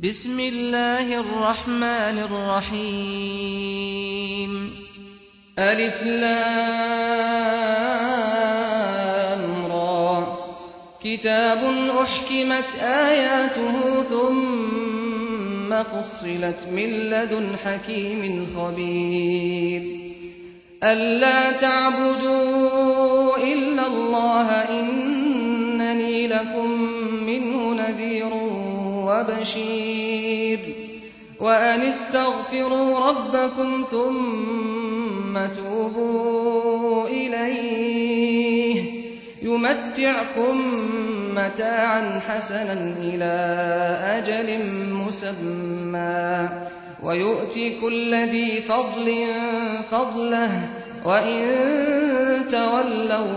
بسم الله الرحمن الرحيم ألف لام را كتاب أحكمت آياته ثم فصلت من لدن حكيم خبير ألا تعبدوا إلا الله إنني لكم منه نذير وبشير وأن استغفروا ربكم ثم توبوا إليه يمتعكم متاعا حسنا إلى أجل مسمى ويؤتي كل ذي فضل فضله وإن تولوا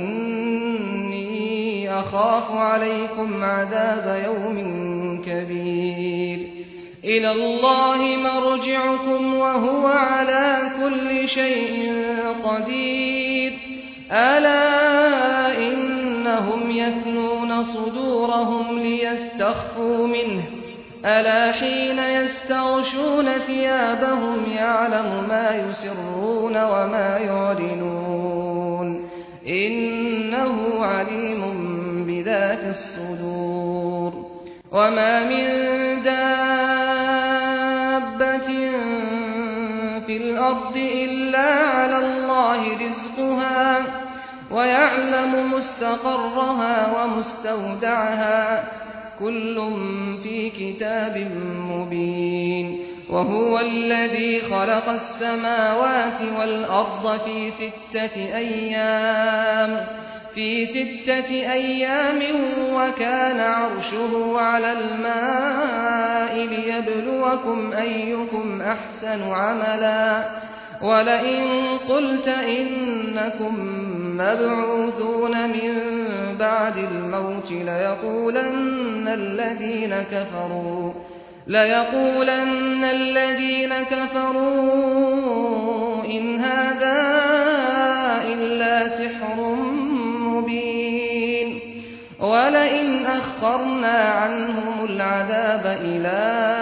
فإني أخاف عليكم عذاب يوم كبير إلى الله مرجعكم وهو على كل شيء قدير ألا إنهم يثنون صدورهم ليستخفوا منه ألا حين يستغشون ثيابهم يعلم ما يسرون وما يعلنون إنه عليم بذات الصدور وما من دابة في الأرض إلا على الله رزقها ويعلم مستقرها ومستودعها كل في كتاب مبين وهو الذي خلق السماوات والأرض في ستة أيام وكان عرشه على الماء ليبلوكم أيكم أحسن عملا ولئن قلت إنكم مبعوثون من بعد الموت ليقولن الذين كفروا إن هذا إلا سحر مبين ولئن أخرنا عنهم العذاب إلى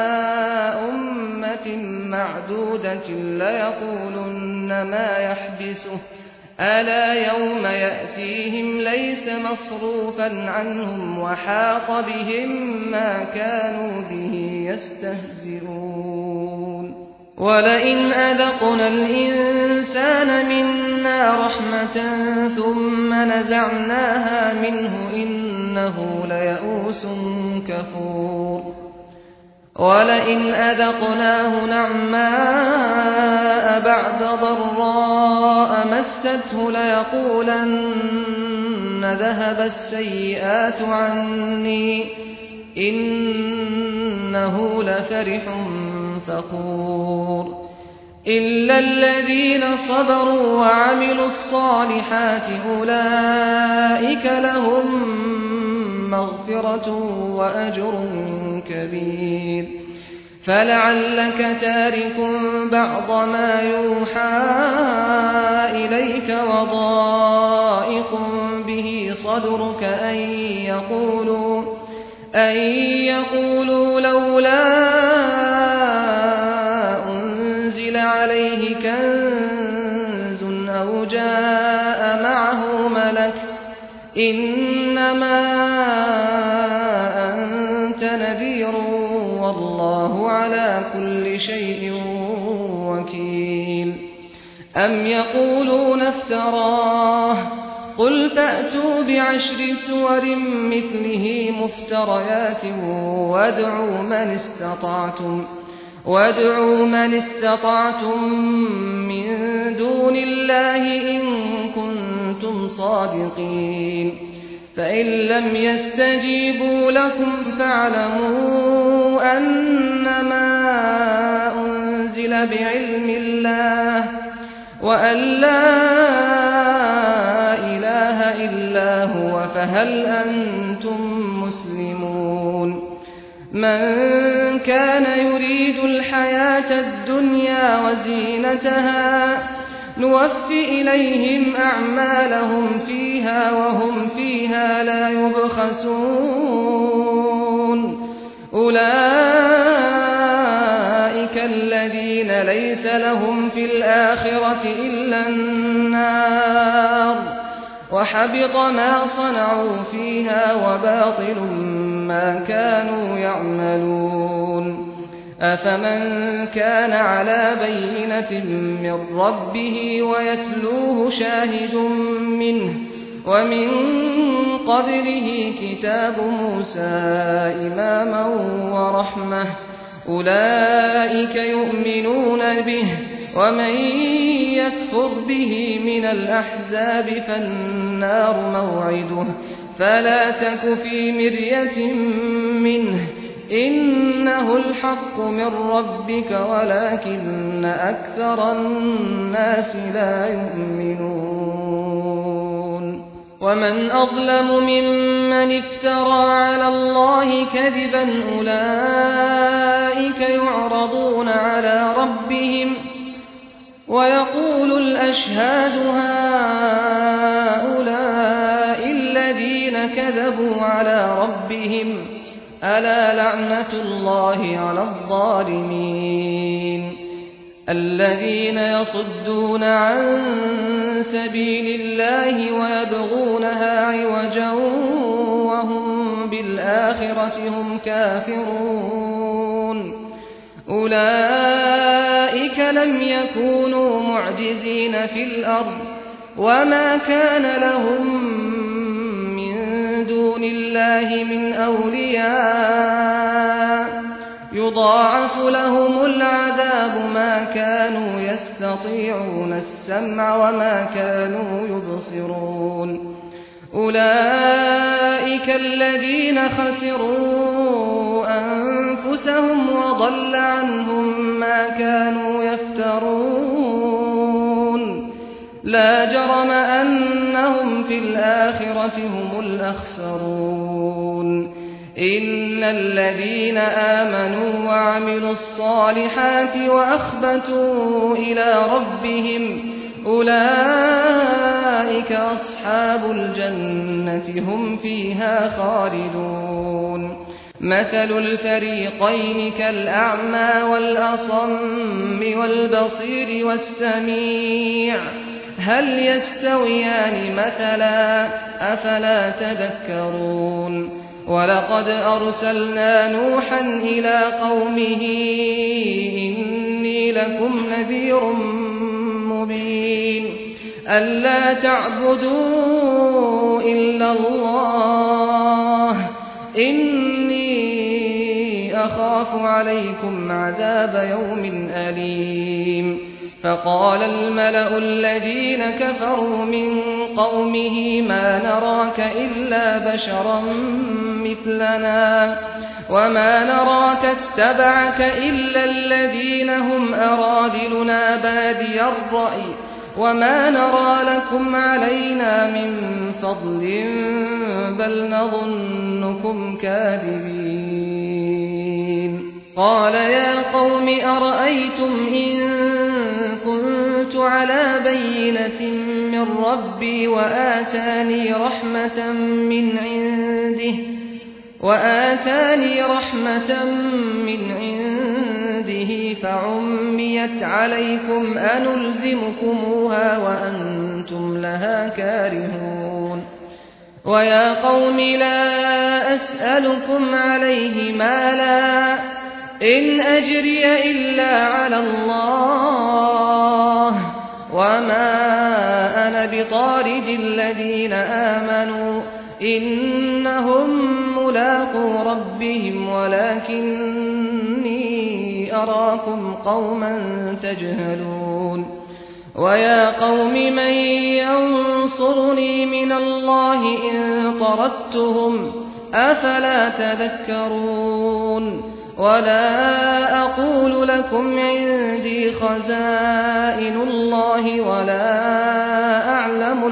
أمة معدودة ليقولن ما يحبسه ألا يوم يأتيهم ليس مصروفا عنهم وحاق بهم ما كانوا به يستهزئون ولئن أذقنا الإنسان منا رحمة ثم نزعناها منه إنه ليئوس كفور ولئن أذقناه نعماء بعد ضراء مسته ليقولن ذهب السيئات عني إنه لفرح فخور إلا الذين صبروا وعملوا الصالحات أولئك لهم مغفرة وأجر كبير فلعلك تارك بعض ما يوحى إليك وضائق به صدرك أن يقولوا لولا أنزل عليه كنز أو جاء معه ملك إنما أنت نذير والله على كل شيء وكيل أم يقولون افتراه قل فأتوا بعشر سور مثله مفتريات وادعوا من استطعتم من دون الله إن كنتم صادقين فإن لم يستجيبوا لكم فاعلموا أنما أنزل بعلم الله وأن لا إله إلا هو فهل أنتم مسلمون من كان يريد الحياة الدنيا وزينتها نوفِ إليهم أعمالهم فيها وهم فيها لا يبخسون أولئك الذين ليس لهم في الآخرة إلا النار وحبط ما صنعوا فيها وباطل ما كانوا يعملون أفمن كان على بينة من ربه ويتلوه شاهد منه ومن قبله كتاب موسى إماما ورحمة أولئك يؤمنون به ومن يكفر به من الأحزاب فالنار موعده فلا تك في مرية منه إنه الحق من ربك ولكن أكثر الناس لا يؤمنون ومن أظلم ممن افترى على الله كذبا أولئك يعرضون على ربهم ويقول الأشهاد هؤلاء الذين كذبوا على ربهم ألا لعنة الله على الظالمين الذين يصدون عن سبيل الله ويبغونها عوجا وهم بالآخرة هم كافرون أولئك لم يكونوا معجزين في الأرض وما كان لهم من دون الله من أولياء يضاعف لهم العذاب ما كانوا يستطيعون السمع وما كانوا يبصرون أولئك الذين خسروا أنفسهم وضل عنهم ما كانوا يفترون لا جرم أنهم في الآخرة هم الأخسرون إن الذين آمنوا وعملوا الصالحات وأخبتوا إلى ربهم أولئك أصحاب الجنة هم فيها خالدون مثل الفريقين كالأعمى والأصم والبصير والسميع هل يستويان مثلا أفلا تذكرون ولقد أرسلنا نوحا إلى قومه إني لكم نذير مبين ألا تعبدوا إلا الله إني أخاف عليكم عذاب يوم أليم فقال الملأ الذين كفروا من قومه ما نراك إلا بشرا مثلنا وما نراك اتبعك إلا الذين هم أرادلنا بادي الرأي وما نرى لكم علينا من فضل بل نظنكم كاذبين قال يا قوم أرأيتم إن كنت على بينة من ربي وآتاني رحمة من عنده فعميت عليكم أنلزمكموها وأنتم لها كارهون ويا قوم لا أسألكم عليه مالا إن أجري إلا على الله وما أنا بطارد الذين آمنوا إنهم ملاقو ربهم ولكني أراكم قوما تجهلون ويا قوم من ينصرني من الله إن طردتهم أفلا تذكرون ولا أقول لكم عندي خزائن الله ولا أعلم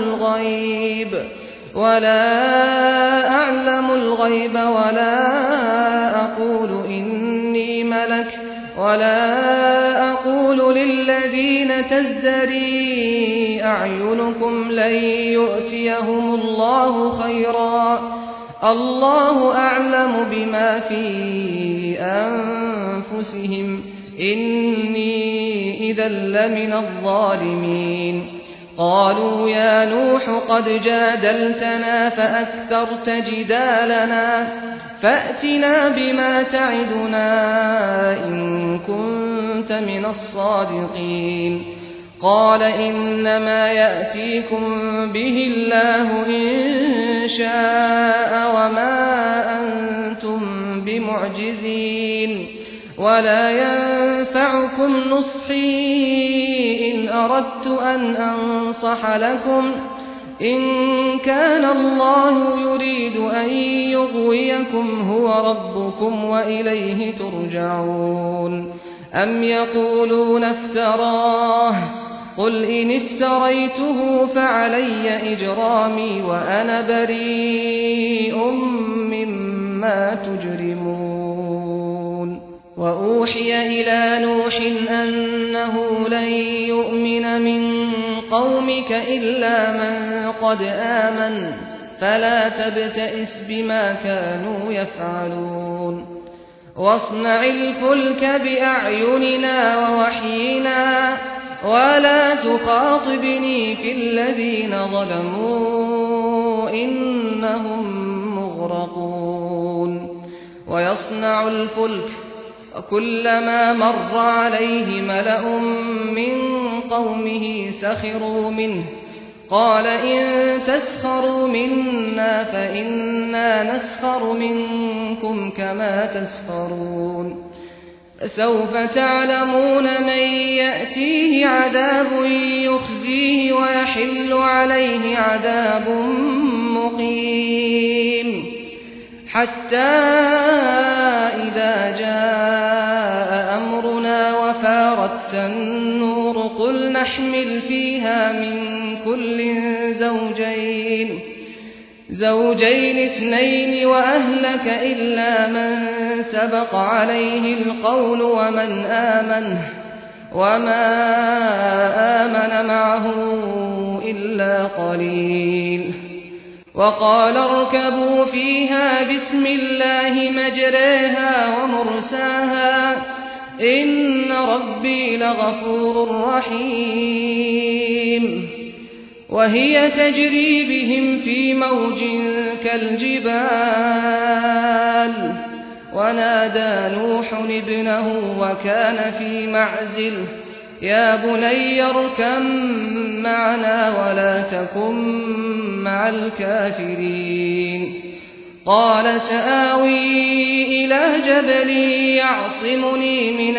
الغيب ولا أقول إني ملك ولا أقول للذين تزدري أعينكم لن يؤتيهم الله خيرا الله أعلم بما في أنفسهم إني إذا لمن الظالمين قالوا يا نوح قد جادلتنا فأكثرت جدالنا فأتنا بما تعدنا إن كنت من الصادقين قال إنما يأتيكم به الله إن شاء وما أنتم بمعجزين ولا ينفعكم نصحي إن أردت أن أنصح لكم إن كان الله يريد أن يغويكم هو ربكم وإليه ترجعون أم يقولون افتراه قل إن افتريته فعلي إجرامي وأنا بريء مما تجرمون وأوحي إلى نوح أنه لن يؤمن من قومك إلا من قد آمن فلا تبتئس بما كانوا يفعلون واصنع الفلك بأعيننا ووحينا ولا تخاطبني في الذين ظلموا إنهم مغرقون ويصنع الفلك وكلما مر عليه ملأ من قومه سخروا منه قال إن تسخروا منا فإنا نسخر منكم كما تسخرون فسوف تعلمون من يأتيه عذاب يخزيه ويحل عليه عذاب مقيم حتى إذا جاء أمرنا وفارت النور قل نحمل فيها من كل زوجين اثنين وأهلك إلا من سبق عليه القول وما آمن معه إلا قليل وقال اركبوا فيها بسم الله مجريها ومرساها إن ربي لغفور رحيم وهي تجري بهم في موج كالجبال ونادى نوح ابنه وكان في معزل يا بني اركب معنا ولا تكن مع الكافرين قال سآوي إلى جبل يعصمني من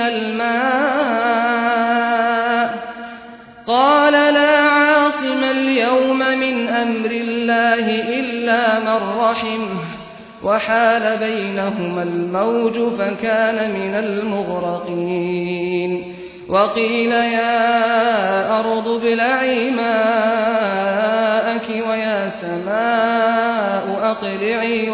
الماء قال لا عاصم اليوم من أمر الله إلا من رحمه وحال بينهما الموج فكان من المغرقين وقيل يا أرض ابلعي ماءك ويا سماء أقلعي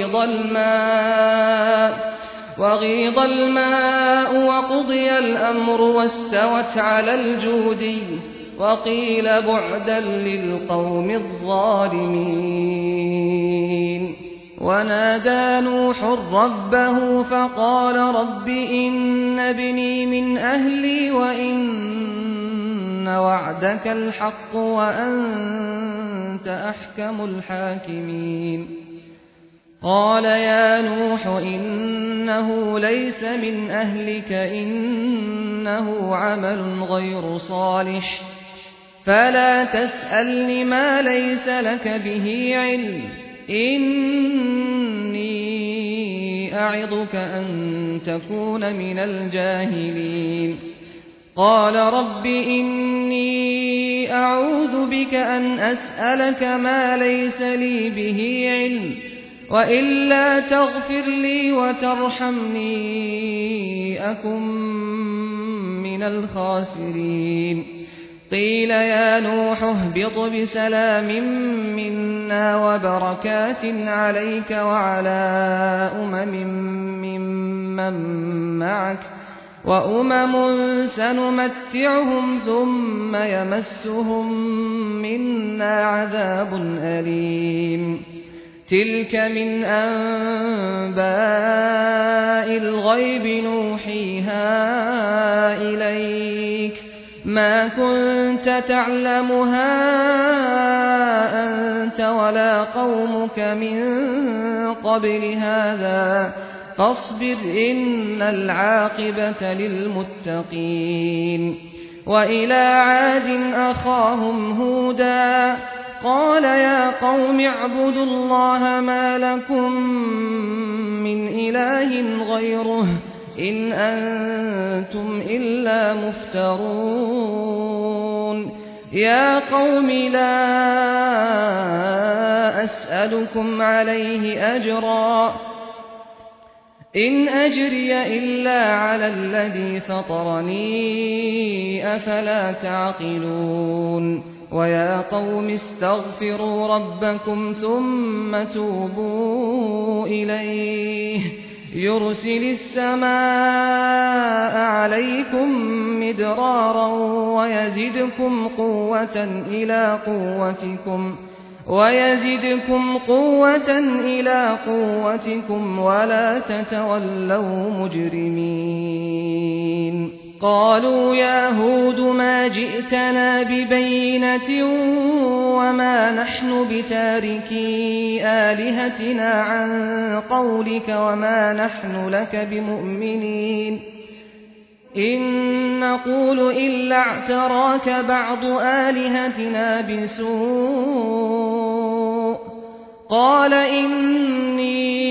وغيض الماء وقضي الأمر واستوت على الجودي وقيل بعدا للقوم الظالمين ونادى نوح ربه فقال رب إن ابني من أهلي وإن وعدك الحق وأنت أحكم الحاكمين قال يا نوح إنه ليس من أهلك إنه عمل غير صالح فلا تسألني ما ليس لك به علم إني أعظك أن تكون من الجاهلين قال رب إني أعوذ بك أن أسألك ما ليس لي به علم وإلا تغفر لي وترحمني أكن من الخاسرين قيل يا نوح اهبط بسلام منا وبركات عليك وعلى ممن معك وأمم سنمتعهم ثم يمسهم منا عذاب أليم تلك من أنباء الغيب نوحيها إليك ما كنت تعلمها أنت ولا قومك من قبل هذا فاصبر إن العاقبة للمتقين. وإلى عاد أخاهم هودا قال يا قوم اعبدوا الله ما لكم من إله غيره إن أنتم إلا مفترون. يا قوم لا أسألكم عليه أجرا إن أجري إلا على الذي فطرني أفلا تعقلون. ويا قوم استغفروا ربكم ثم توبوا إليه يرسل السماء عليكم مدرارا ويزدكم قوة إلى قوتكم ولا تتولوا مجرمين. قالوا يا هود ما جئتنا ببينة وما نحن بتاركي آلهتنا عن قولك وما نحن لك بمؤمنين إن نقول إلا اعتراك بعض آلهتنا بسوء. قال إني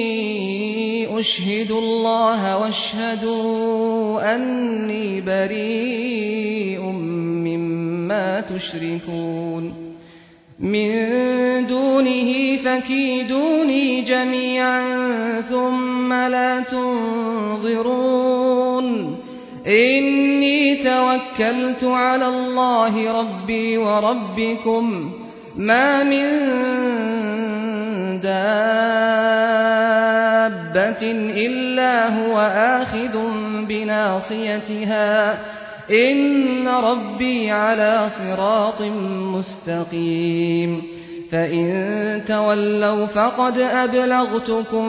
أشهد الله واشهدوا أني بريء مما تشركون من دونه فكيدوني جميعا ثم لا تنظرون. إني توكلت على الله ربي وربكم ما من دابة إلا هو آخذ بناصيتها إن ربي على صراط مستقيم. فإن تولوا فقد أبلغتكم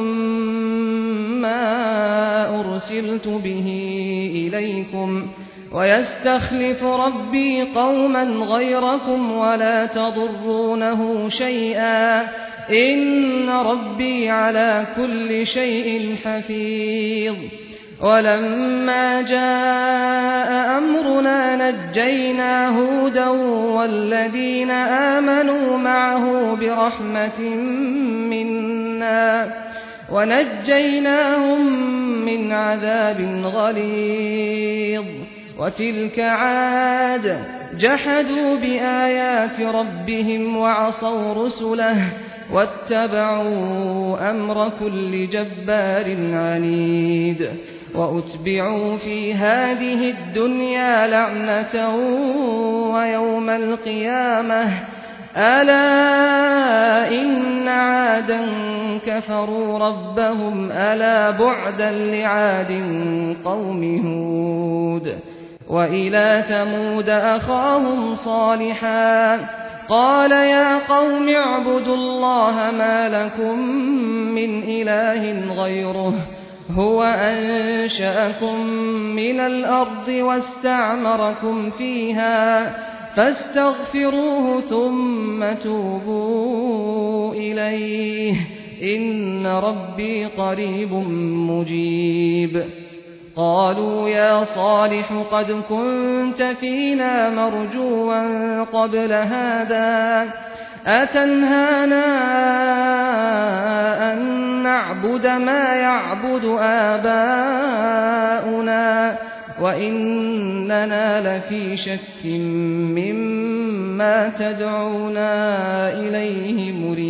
ما أرسلت به إليكم ويستخلف ربي قوما غيركم ولا تضرونه شيئا إن ربي على كل شيء حفيظ. ولما جاء أمرنا نجينا هودا والذين آمنوا معه برحمة منا ونجيناهم من عذاب غليظ. وتلك عاد جحدوا بآيات ربهم وعصوا رسله واتبعوا أمر كل جبار عنيد. وأتبعوا في هذه الدنيا لعنة ويوم القيامة ألا إن عادا كفروا ربهم ألا بعدا لعاد قوم هود. وإلى ثمود أخاهم صالحا قال يا قوم اعبدوا الله ما لكم من إله غيره هو أنشأكم من الأرض واستعمركم فيها فاستغفروه ثم توبوا إليه إن ربي قريب مجيب. قالوا يا صالح قد كنت فينا مرجوا قبل هذا أتنهانا أن نعبد ما يعبد آباؤنا وإننا لفي شك مما تدعونا إليه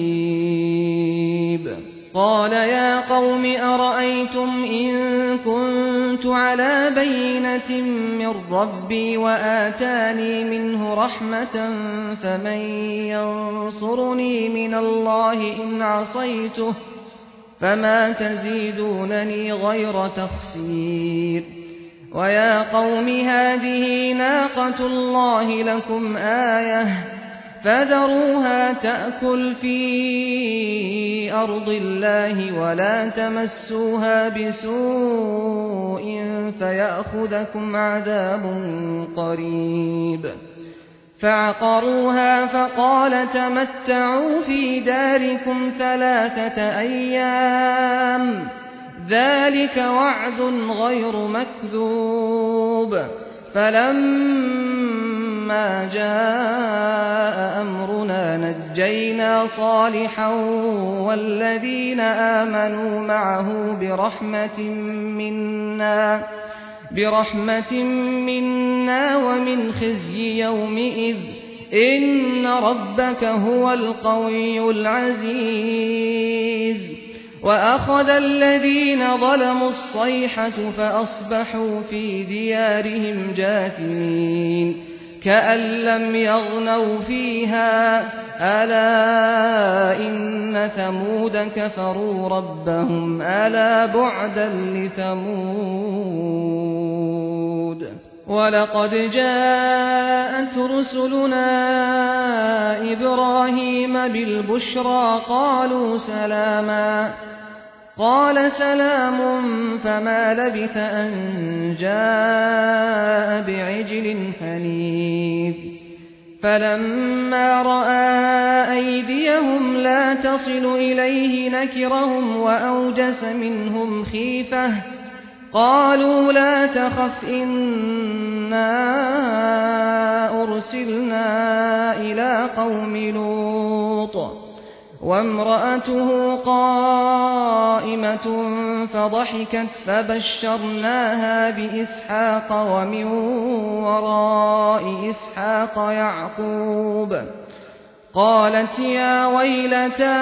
مريب. قال يا قوم أرأيتم إن كنت على بينة من ربي وآتاني منه رحمة فمن ينصرني من الله إن عصيته فما تزيدونني غير تخسير. ويا قوم هذه ناقة الله لكم آية فذروها تأكل في أرض الله ولا تمسوها بسوء فيأخذكم عذاب قريب. فعقروها فقال تمتعوا في داركم 3 أيام ذلك وعد غير مكذوب. فلما جاء أمرنا نجينا صالحا والذين آمنوا معه برحمة منا ومن خزي يومئذ إن ربك هو القوي العزيز. وأخذ الذين ظلموا الصيحة فأصبحوا في ديارهم جاثمين كأن لم يغنوا فيها ألا إن ثمود كفروا ربهم ألا بعدا لثمود. ولقد جاءت رسلنا إبراهيم بالبشرى قالوا سلاما قال سلام فما لبث أن جاء بعجل حنيذ. فلما رأى أيديهم لا تصل إليه نكرهم وأوجس منهم خيفة قالوا لا تخف إنا أرسلنا إلى قوم لوط وامرأته قائمة فضحكت فبشرناها بإسحاق ومن وراء إسحاق يعقوب. قالت يا ويلتى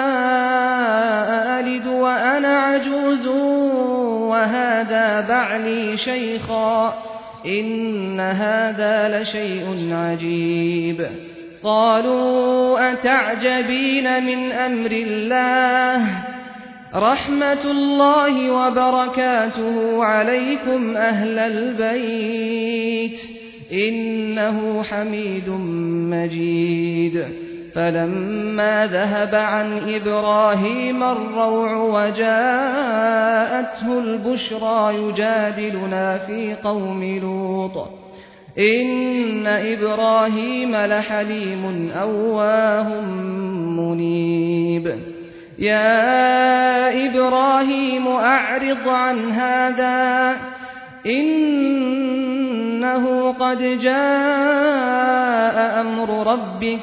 أألد وأنا عجوز وهذا بعلي شيخا إن هذا لشيء عجيب. قالوا أتعجبين من أمر الله رحمة الله وبركاته عليكم أهل البيت إنه حميد مجيد. فلما ذهب عن إبراهيم الروع وجاءته البشرى يجادلنا في قوم لوط إن إبراهيم لحليم أواه منيب. يا إبراهيم أعرض عن هذا إنه قد جاء أمر ربك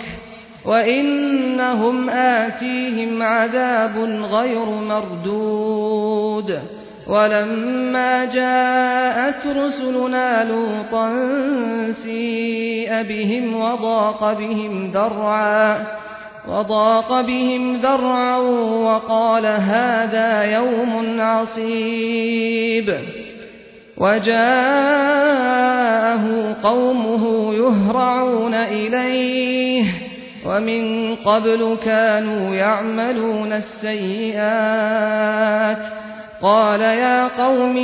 وإنهم آتيهم عذاب غير مردود. ولما جاءت رسلنا لوطا سيء بهم وضاق بهم ذرعا وقال هذا يوم عصيب. وجاءه قومه يهرعون إليه ومن قبل كانوا يعملون السيئات قال يا قوم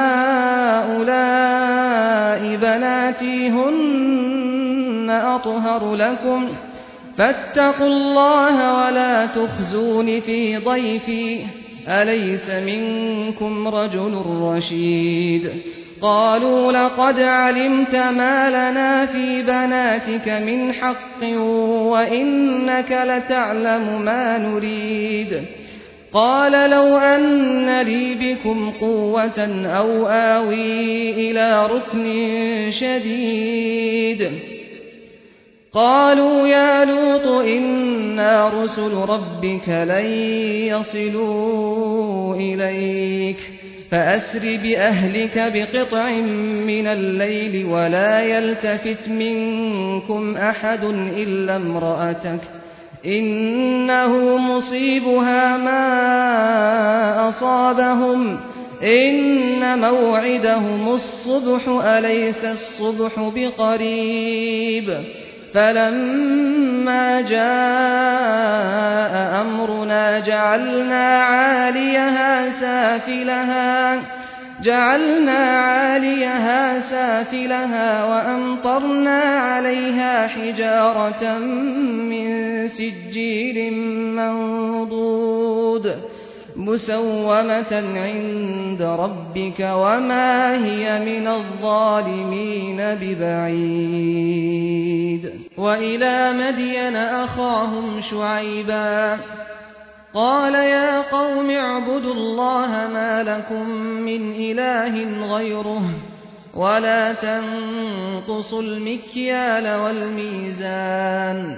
هؤلاء بناتي هن أطهر لكم فاتقوا الله ولا تخزون في ضيفي أليس منكم رجل رشيد. قالوا لقد علمت ما لنا في بناتك من حق وإنك لتعلم ما نريد. قال لو أن لي بكم قوة أو آوي إلى ركن شديد. قالوا يا لوط إنا رسل ربك لن يصلوا إليك فأسر بأهلك بقطع من الليل ولا يلتفت منكم أحد إلا امرأتك إنه مصيبها ما أصابهم إن موعدهم الصبح أليس الصبح بقريب. فلما جاء أمرنا جعلنا عاليها سافلها وأمطرنا عليها حجارة من سجيل منضود مسومة عند ربك وما هي من الظالمين ببعيد. وإلى مدين أخاهم شعيبا قال يا قوم اعبدوا الله ما لكم من إله غيره ولا تنقصوا المكيال والميزان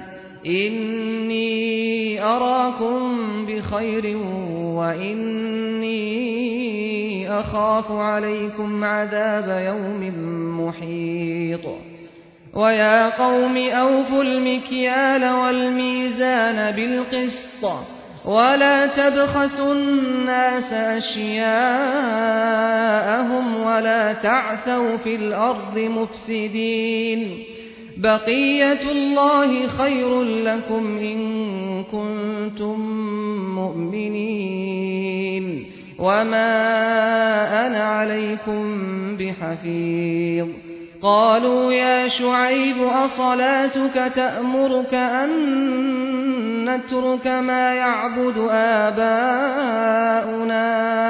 إني أراكم بخير وإني أخاف عليكم عذاب يوم محيط. ويا قوم أوفوا المكيال والميزان بالقسط ولا تبخسوا الناس أشياءهم ولا تعثوا في الأرض مفسدين بقية الله خير لكم إن كنتم مؤمنين وما أنا عليكم بحفيظ. قالوا يا شعيب أصلاتك تأمرك أن نترك ما يعبد آباؤنا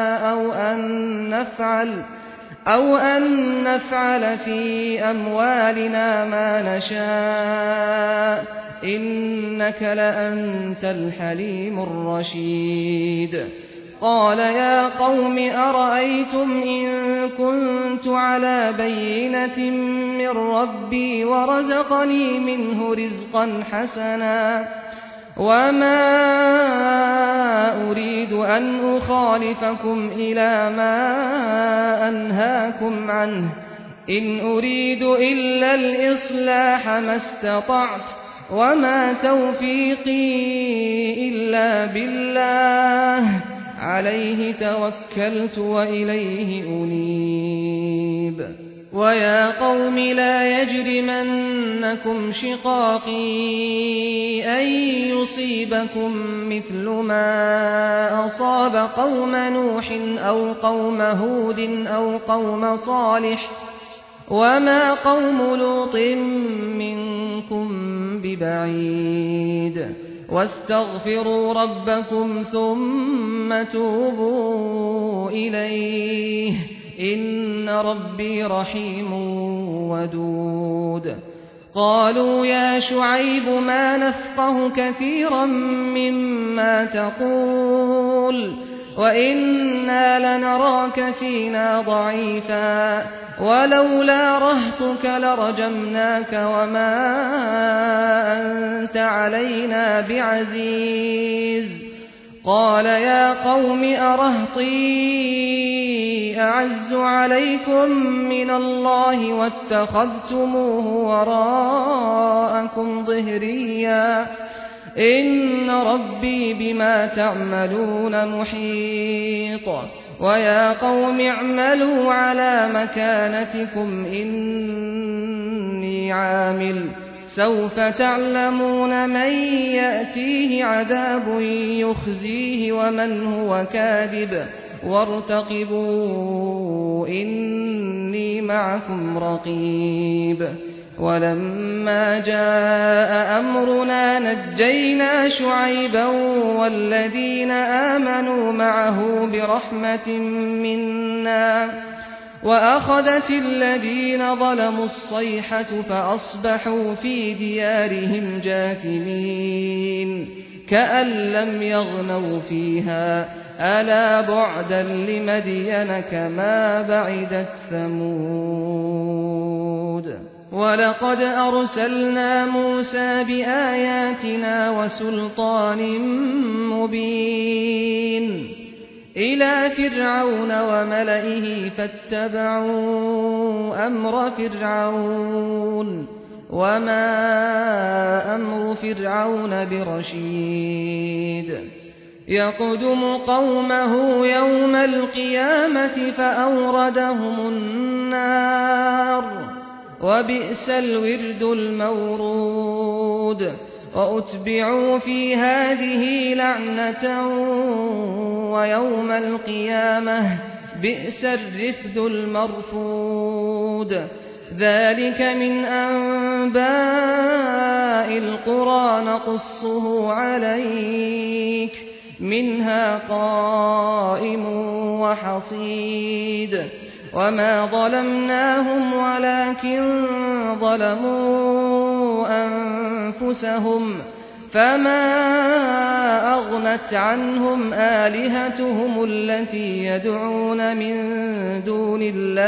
أو أن نفعل في أموالنا ما نشاء إنك لأنت الحليم الرشيد. قال يا قوم أرأيتم إن كنت على بينة من ربي ورزقني منه رزقا حسنا وما أريد أن أخالفكم إلى ما أنهاكم عنه إن أريد إلا الإصلاح ما استطعت وما توفيقي إلا بالله عليه توكلت وإليه أنيب. ويا قوم لا يجرمنكم شقاقي أن يصيبكم مثل ما أصاب قوم نوح أو قوم هود أو قوم صالح وما قوم لوط منكم ببعيد. واستغفروا ربكم ثم توبوا إليه إن ربي رحيم ودود. قالوا يا شعيب ما نفقه كثيرا مما تقول وإنا لنراك فينا ضعيفا ولولا رهطك لرجمناك وما أنت علينا بعزيز. قال يا قوم أرهطي أعز عليكم من الله واتخذتموه وراءكم ظهريا إن ربي بما تعملون محيط. ويا قوم اعملوا على مكانتكم إني عامل سوف تعلمون من يأتيه عذاب يخزيه ومن هو كاذب وارتقبوا إني معكم رقيب. ولما جاء أمرنا نجينا شعيبا والذين آمنوا معه برحمة منا وأخذت الذين ظلموا الصيحة فأصبحوا في ديارهم جاثمين كأن لم يغنوا فيها ألا بعدا لمدين كما بعدت ثمود. ولقد أرسلنا موسى بآياتنا وسلطان مبين إلى فرعون وملئه فاتبعوا أمر فرعون وما أمر فرعون برشيد. يقدم قومه يوم القيامة فأوردهم النار وبئس الورد المورود. وأتبعوا في هذه لعنة ويوم القيامة بئس الرفد المرفود ذلك من أنباء القرى نقصه عليك منها قائم وحصيد وما ظلمناهم ولكن ظلموا أنفسهم فما أغنت عنهم آلهتهم التي يدعون من دون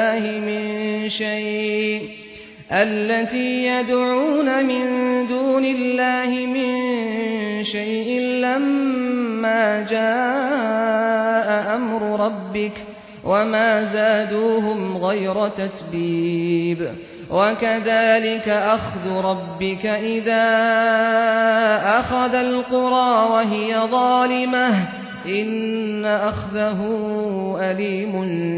الله من شيء لما جاء أمر ربك وما زادوهم غير تتبيب وكذلك أخذ ربك إذا أخذ القرى وهي ظالمة إن أخذه أليم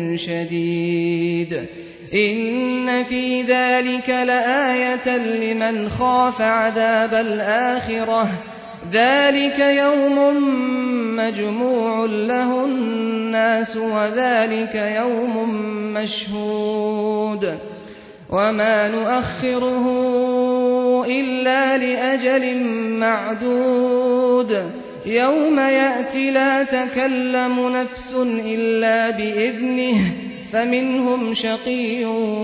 شديد إن في ذلك لآية لمن خاف عذاب الآخرة ذلك يوم مجموع له الناس وذلك يوم مشهود وما نؤخره إلا لأجل معدود يوم يأتي لا تكلم نفس إلا بإذنه فمنهم شقي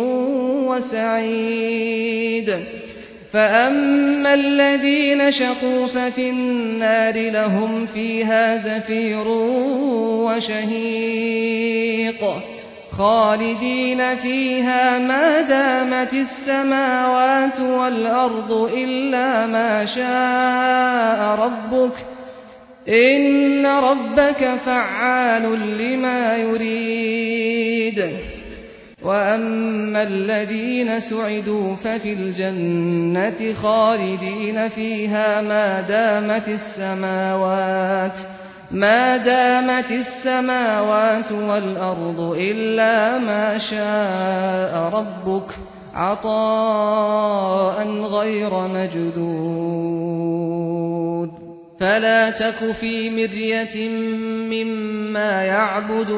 وسعيد فأما الذين شقوا ففي النار لهم فيها زفير وشهيق خالدين فيها ما دامت السماوات والأرض إلا ما شاء ربك إن ربك فعال لما يريد وأما الذين سعدوا ففي الجنة خالدين فيها ما دامت السماوات والأرض إلا ما شاء ربك عطاء غير مجدود فلا تك في مرية مما يعبد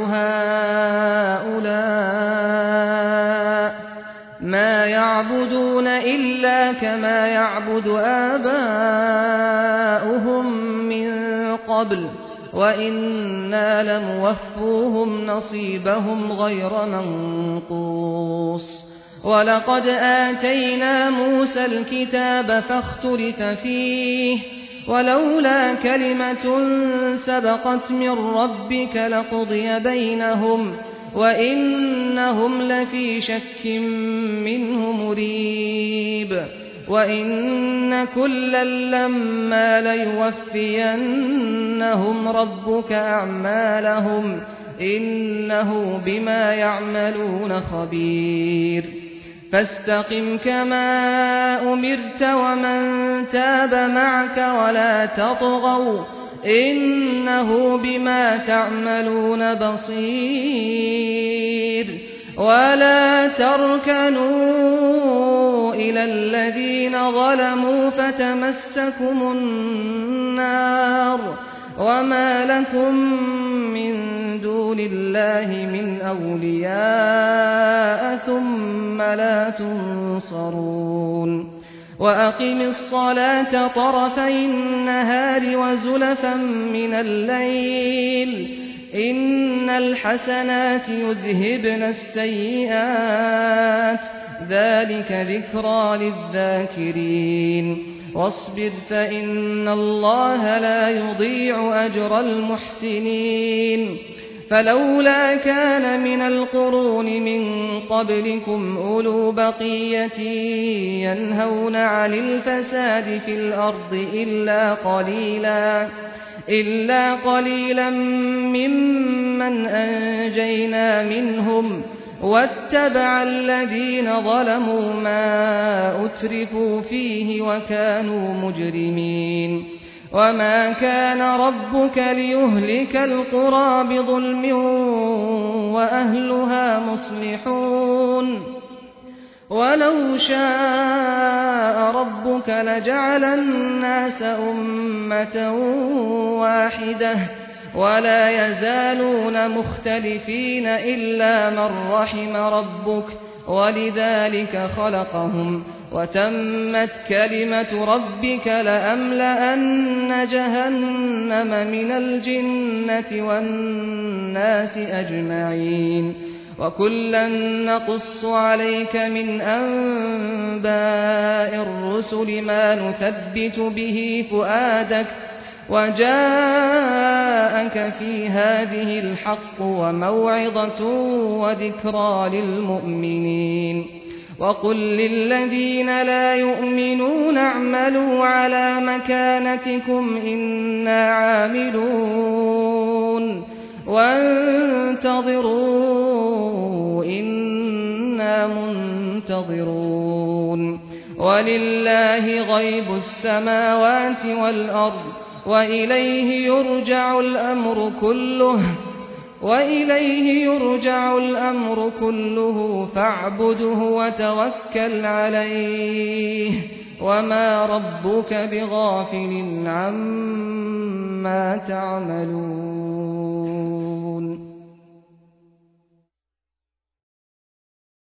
هؤلاء ما يعبدون إلا كما يعبد آباؤهم من قبل وإنا لموفوهم نصيبهم غير منقوص ولقد آتينا موسى الكتاب فاختلف فيه ولولا كلمة سبقت من ربك لقضي بينهم وإنهم لفي شك منه مريب وإن كلا لما ليوفينهم ربك أعمالهم إنه بما يعملون خبير فاستقم كما أمرت ومن تاب معك ولا تطغوا إنه بما تعملون بصير ولا تركنوا إلى الذين ظلموا فتمسكم النار وما لكم من دون الله من أولياء ثم لا تنصرون وأقم الصلاة طرفي النهار وزلفا من الليل إن الحسنات يذهبن السيئات ذلك ذكرى للذاكرين واصبر فإن الله لا يضيع أجر المحسنين فلولا كان من القرون من قبلكم أولو بقية ينهون عن الفساد في الأرض إلا قليلا ممن أنجينا منهم واتبع الذين ظلموا ما أترفوا فيه وكانوا مجرمين وما كان ربك ليهلك القرى بظلم وأهلها مصلحون ولو شاء ربك لجعل الناس أمة واحدة ولا يزالون مختلفين إلا من رحم ربك ولذلك خلقهم وتمت كلمة ربك لأملأن جهنم من الجنة والناس أجمعين وكلا نقص عليك من أنباء الرسل ما نثبت به فؤادك وجاءك في هذه الحق وموعظة وذكرى للمؤمنين وقل للذين لا يؤمنون اعملوا على مكانتكم إنا عاملون وانتظروا إنا منتظرون ولله غيب السماوات والأرض وإليه يرجع الأمر كله فاعبده وتوكل عليه وما ربك بغافل عما تعملون